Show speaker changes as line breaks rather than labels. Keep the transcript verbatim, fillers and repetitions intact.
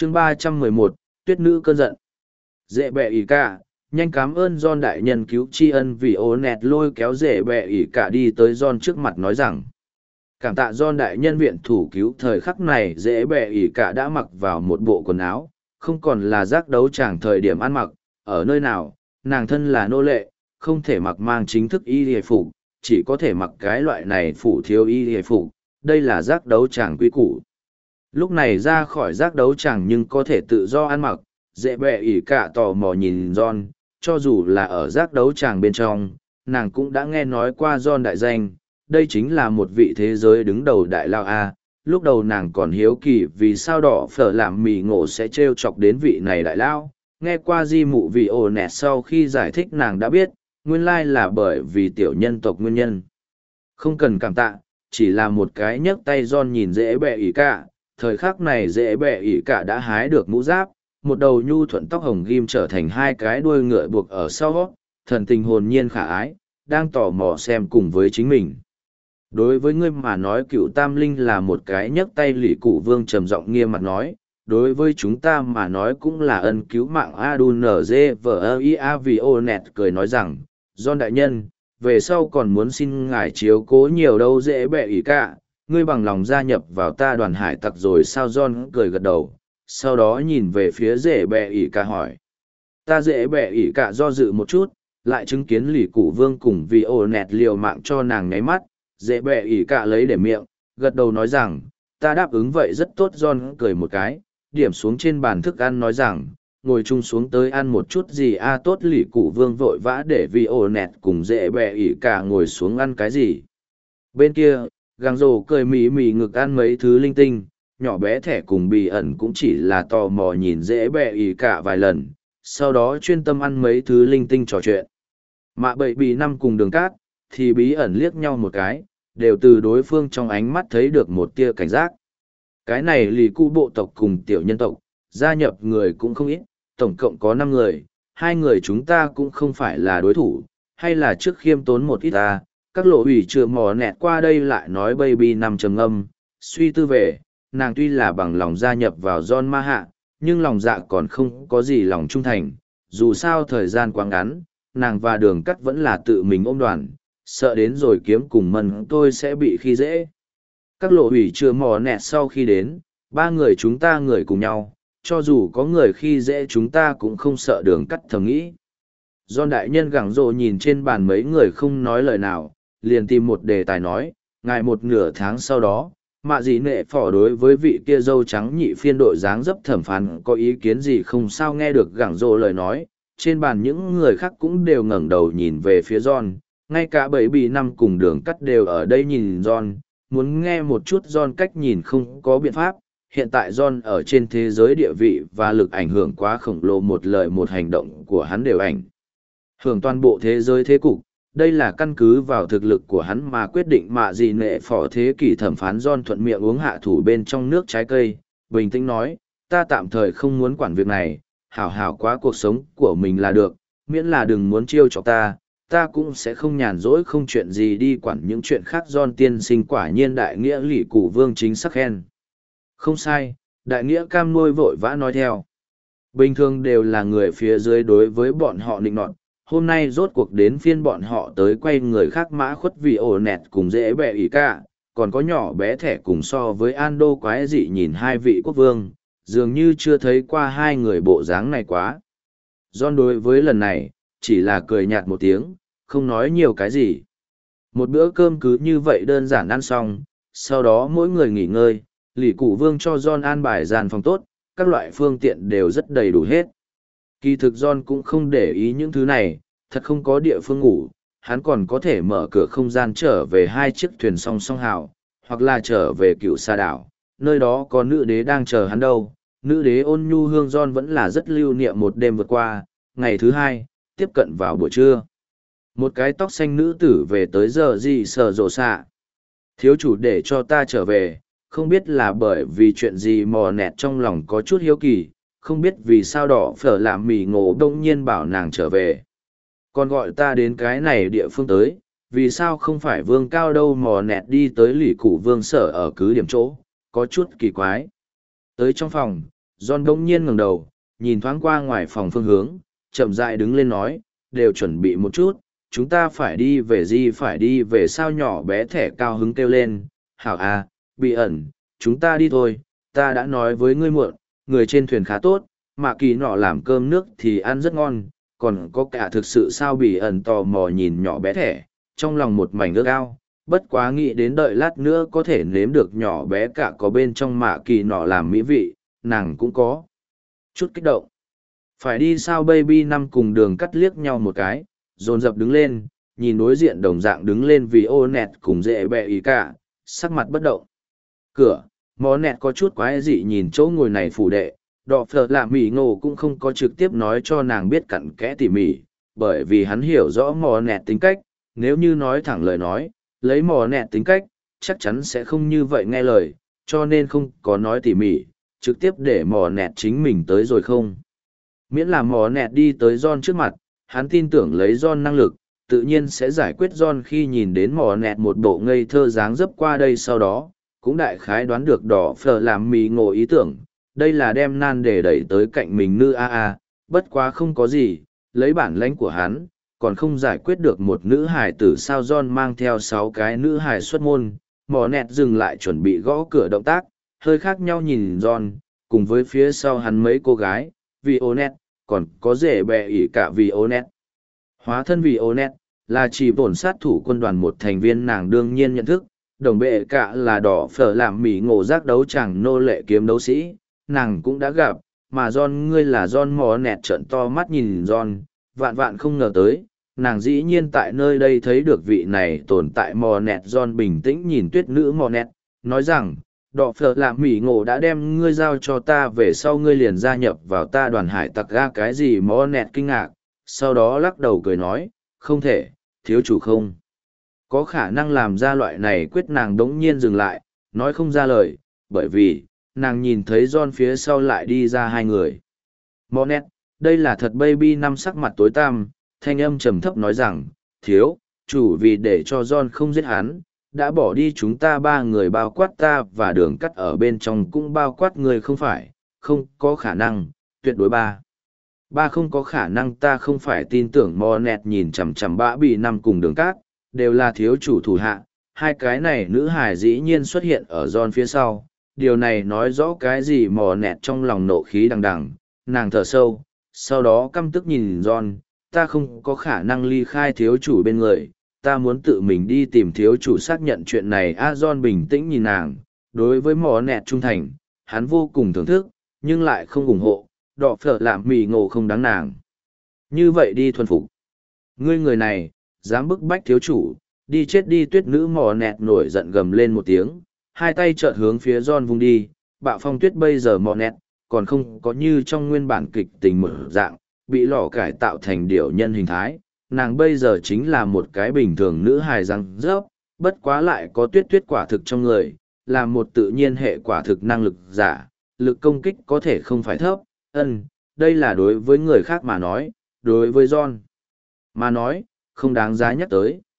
chương ba trăm mười một, tuyết nữ cơn giận. Dễ bẹ ỉ cả, nhanh cảm ơn John đại nhân cứu tri ân vì ô nẹt lôi kéo dễ bẹ ỉ cả đi tới John trước mặt nói rằng. Cảm tạ John đại nhân viện thủ cứu thời khắc này dễ bẹ ỉ cả đã mặc vào một bộ quần áo, không còn là giác đấu tràng thời điểm ăn mặc, ở nơi nào, nàng thân là nô lệ, không thể mặc mang chính thức y hề phục, chỉ có thể mặc cái loại này phủ thiếu y hề phục, đây là giác đấu tràng quy củ. Lúc này ra khỏi giác đấu tràng nhưng có thể tự do ăn mặc, dễ bẹ ỉ cả tò mò nhìn John, cho dù là ở giác đấu tràng bên trong, nàng cũng đã nghe nói qua John đại danh, đây chính là một vị thế giới đứng đầu đại lao A. Lúc đầu nàng còn hiếu kỳ vì sao đỏ phở làm mì ngộ sẽ t r e o chọc đến vị này đại lao, nghe qua di mụ vị ồ nẹt sau khi giải thích nàng đã biết, nguyên lai là bởi vì tiểu nhân tộc nguyên nhân. Không cần cảm tạ, chỉ là một cái nhấc tay John nhìn dễ bẹ ỉ cả, thời khắc này dễ bẹ ỉ cả đã hái được mũ giáp, một đầu nhu thuận tóc hồng ghim trở thành hai cái đuôi ngựa buộc ở sau, thần tình hồn nhiên khả ái, đang tò mò xem cùng với chính mình. Đối với ngươi mà nói cựu tam linh là một cái nhấc tay lỷ cụ vương trầm giọng nghiêm mặt nói, đối với chúng ta mà nói cũng là ân cứu mạng Adun nz vờ ia vì ô nẹt cười nói rằng, John đại nhân, về sau còn muốn xin ngài chiếu cố nhiều đâu dễ bẹ ỉ cả, ngươi bằng lòng gia nhập vào ta đoàn hải tặc rồi sao John cười gật đầu, sau đó nhìn về phía dễ bẹ ỉ cả hỏi. Ta dễ bẹ ỉ cả do dự một chút, lại chứng kiến lỷ cụ vương cùng vì ô nẹt liều mạng cho nàng nháy mắt, dễ bẹ ỉ cả lấy để miệng, gật đầu nói rằng, ta đáp ứng vậy rất tốt John cười một cái, điểm xuống trên bàn thức ăn nói rằng, ngồi chung xuống tới ăn một chút gì a tốt lỷ cụ vương vội vã để vì ồ nẹt cùng dễ bẹ ỉ cả ngồi xuống ăn cái gì. Bên kia, gàng rồ cười mỉ mỉ ngực ăn mấy thứ linh tinh, nhỏ bé thẻ cùng bì ẩn cũng chỉ là tò mò nhìn dễ bẹ ỉ cả vài lần, sau đó chuyên tâm ăn mấy thứ linh tinh trò chuyện. Mạ bậy bì năm cùng đường cát, thì bí ẩn liếc nhau một cái, đều từ đối phương trong ánh mắt thấy được một tia cảnh giác. Cái này lì cu bộ tộc cùng tiểu nhân tộc, gia nhập người cũng không ít, tổng cộng có năm người, hai người chúng ta cũng không phải là đối thủ, hay là trước khiêm tốn một ít ta, các lộ ủy chưa mò nẹt qua đây lại nói baby nằm trầm âm, suy tư về, nàng tuy là bằng lòng gia nhập vào John ma hạ, nhưng lòng dạ còn không có gì lòng trung thành, dù sao thời gian quá ngắn, nàng và đường cắt vẫn là tự mình ôm đoàn, sợ đến rồi kiếm cùng mần tôi sẽ bị khi dễ. Các lộ ủy chưa mò nẹt sau khi đến, ba người chúng ta người cùng nhau, cho dù có người khi dễ chúng ta cũng không sợ đường cắt thầm nghĩ. John đại nhân gẳng rộ nhìn trên bàn mấy người không nói lời nào, liền tìm một đề tài nói, ngài một nửa tháng sau đó, mạ gì nệ phỏ đối với vị kia dâu trắng nhị phiên đội dáng dấp thẩm phán có ý kiến gì không sao nghe được gẳng rộ lời nói, trên bàn những người khác cũng đều ngẩng đầu nhìn về phía John, ngay cả bảy bị năm cùng đường cắt đều ở đây nhìn John, muốn nghe một chút John cách nhìn không có biện pháp, hiện tại John ở trên thế giới địa vị và lực ảnh hưởng quá khổng lồ một lời một hành động của hắn đều ảnh hưởng toàn bộ thế giới thế cục. Đây là căn cứ vào thực lực của hắn mà quyết định mạ gì nệ phỏ thế kỷ thẩm phán John thuận miệng uống hạ thủ bên trong nước trái cây, bình tĩnh nói, ta tạm thời không muốn quản việc này, hảo hảo quá cuộc sống của mình là được, miễn là đừng muốn chiêu chọc ta, ta cũng sẽ không nhàn rỗi không chuyện gì đi quản những chuyện khác. John tiên sinh quả nhiên đại nghĩa lỷ cụ vương chính sắc khen. Không sai, đại nghĩa cam nuôi vội vã nói theo. Bình thường đều là người phía dưới đối với bọn họ nịnh nọt, hôm nay rốt cuộc đến phiên bọn họ tới quay người khác mã khuất vì ổ nẹt cùng dễ bẹ ỉ cả, còn có nhỏ bé thẻ cùng so với Ando quái dị nhìn hai vị quốc vương, dường như chưa thấy qua hai người bộ dáng này quá. John đối với lần này, chỉ là cười nhạt một tiếng, không nói nhiều cái gì. Một bữa cơm cứ như vậy đơn giản ăn xong, sau đó mỗi người nghỉ ngơi, lỷ cụ vương cho John an bài gian phòng tốt, các loại phương tiện đều rất đầy đủ hết. Kỳ thực John cũng không để ý những thứ này, thật không có địa phương ngủ, hắn còn có thể mở cửa không gian trở về hai chiếc thuyền song song hào, hoặc là trở về cựu sa đảo, nơi đó có nữ đế đang chờ hắn đâu. Nữ đế ôn nhu hương John vẫn là rất lưu niệm một đêm vượt qua, ngày thứ hai, tiếp cận vào buổi trưa. Một cái tóc xanh nữ tử về tới giờ gì sờ rộ xạ. Thiếu chủ để cho ta trở về, không biết là bởi vì chuyện gì mò nẹt trong lòng có chút hiếu kỳ, không biết vì sao đỏ phở làm mì ngộ đông nhiên bảo nàng trở về. Còn gọi ta đến cái này địa phương tới, vì sao không phải vương cao đâu mò nẹt đi tới lỷ cụ vương sở ở cứ điểm chỗ, có chút kỳ quái. Tới trong phòng, John bỗng nhiên ngẩng đầu, nhìn thoáng qua ngoài phòng phương hướng, chậm rãi đứng lên nói, đều chuẩn bị một chút, chúng ta phải đi về gì phải đi về sao nhỏ bé thẻ cao hứng kêu lên, hảo à, bị ẩn, chúng ta đi thôi, ta đã nói với ngươi muộn, người trên thuyền khá tốt, mà kỳ nọ làm cơm nước thì ăn rất ngon, còn có cả thực sự sao bị ẩn tò mò nhìn nhỏ bé thẻ, trong lòng một mảnh ước ao, bất quá nghĩ đến đợi lát nữa có thể nếm được nhỏ bé cả có bên trong mạ kỳ nọ làm mỹ vị, nàng cũng có chút kích động. Phải đi sao baby năm cùng đường cắt liếc nhau một cái, dồn dập đứng lên, nhìn đối diện đồng dạng đứng lên vì ô nẹt cùng dễ bẹ ý cả, sắc mặt bất động. Cửa, mó nẹt có chút quái dị nhìn chỗ ngồi này phủ đệ, đọ phở lạ mỉ ngộ cũng không có trực tiếp nói cho nàng biết cặn kẽ tỉ mỉ, bởi vì hắn hiểu rõ mò nẹt tính cách, nếu như nói thẳng lời nói, lấy mò nẹt tính cách, chắc chắn sẽ không như vậy nghe lời, cho nên không có nói tỉ mỉ, trực tiếp để mò nẹt chính mình tới rồi không. Miễn là mò nẹt đi tới John trước mặt, hắn tin tưởng lấy John năng lực, tự nhiên sẽ giải quyết John khi nhìn đến mò nẹt một bộ ngây thơ dáng dấp qua đây sau đó, cũng đại khái đoán được đỏ phở làm mì ngộ ý tưởng, đây là đem nan để đẩy tới cạnh mình nữ a a, bất quá không có gì, lấy bản lãnh của hắn, còn không giải quyết được một nữ hài tử sao John mang theo sáu cái nữ hài xuất môn, mò nẹt dừng lại chuẩn bị gõ cửa động tác, hơi khác nhau nhìn John, cùng với phía sau hắn mấy cô gái, vì ô nẹt, còn có rể bè ỉ cả vì ô nẹt. Hóa thân vì ô nẹt, là chỉ bổn sát thủ quân đoàn một thành viên nàng đương nhiên nhận thức, đồng bệ cả là đỏ phở làm mỉ ngộ giác đấu chẳng nô lệ kiếm đấu sĩ, nàng cũng đã gặp, mà John ngươi là John mò nẹt trợn to mắt nhìn John, vạn vạn không ngờ tới, nàng dĩ nhiên tại nơi đây thấy được vị này tồn tại mò nẹt. John bình tĩnh nhìn tuyết nữ mò nẹt, nói rằng, đỏ phở làm mỉ ngộ đã đem ngươi giao cho ta về sau ngươi liền gia nhập vào ta đoàn hải tặc ga cái gì mò nẹt kinh ngạc, sau đó lắc đầu cười nói, không thể, thiếu chủ không. Có khả năng làm ra loại này quyết nàng đống nhiên dừng lại, nói không ra lời, bởi vì, nàng nhìn thấy John phía sau lại đi ra hai người. Monet, đây là thật baby năm sắc mặt tối tăm, thanh âm trầm thấp nói rằng, thiếu, chủ vì để cho John không giết hắn, đã bỏ đi chúng ta ba người bao quát ta và đường cắt ở bên trong cũng bao quát người không phải, không có khả năng, tuyệt đối ba. Ba không có khả năng ta không phải tin tưởng Monet nhìn chằm chằm bã bị năm cùng đường cát, đều là thiếu chủ thủ hạ, hai cái này nữ hài dĩ nhiên xuất hiện ở John phía sau. Điều này nói rõ cái gì mò nẹt trong lòng nộ khí đằng đằng, nàng thở sâu, sau đó căm tức nhìn John, ta không có khả năng ly khai thiếu chủ bên người, ta muốn tự mình đi tìm thiếu chủ xác nhận chuyện này. A John bình tĩnh nhìn nàng, đối với mò nẹt trung thành, hắn vô cùng thưởng thức, nhưng lại không ủng hộ, đỏ phở làm mì ngộ không đáng nàng. Như vậy đi thuần phục. Ngươi người này, dám bức bách thiếu chủ, đi chết đi. Tuyết nữ mò nẹt nổi giận gầm lên một tiếng, hai tay chợt hướng phía John vung đi, bạo phong tuyết bây giờ mò nẹt, còn không có như trong nguyên bản kịch tình mở dạng, bị lò cải tạo thành điểu nhân hình thái, nàng bây giờ chính là một cái bình thường nữ hài răng rớp, bất quá lại có tuyết tuyết quả thực trong người, là một tự nhiên hệ quả thực năng lực giả, lực công kích có thể không phải thấp, ân, đây là đối với người khác mà nói, đối với John mà nói, không đáng giá nhắc tới.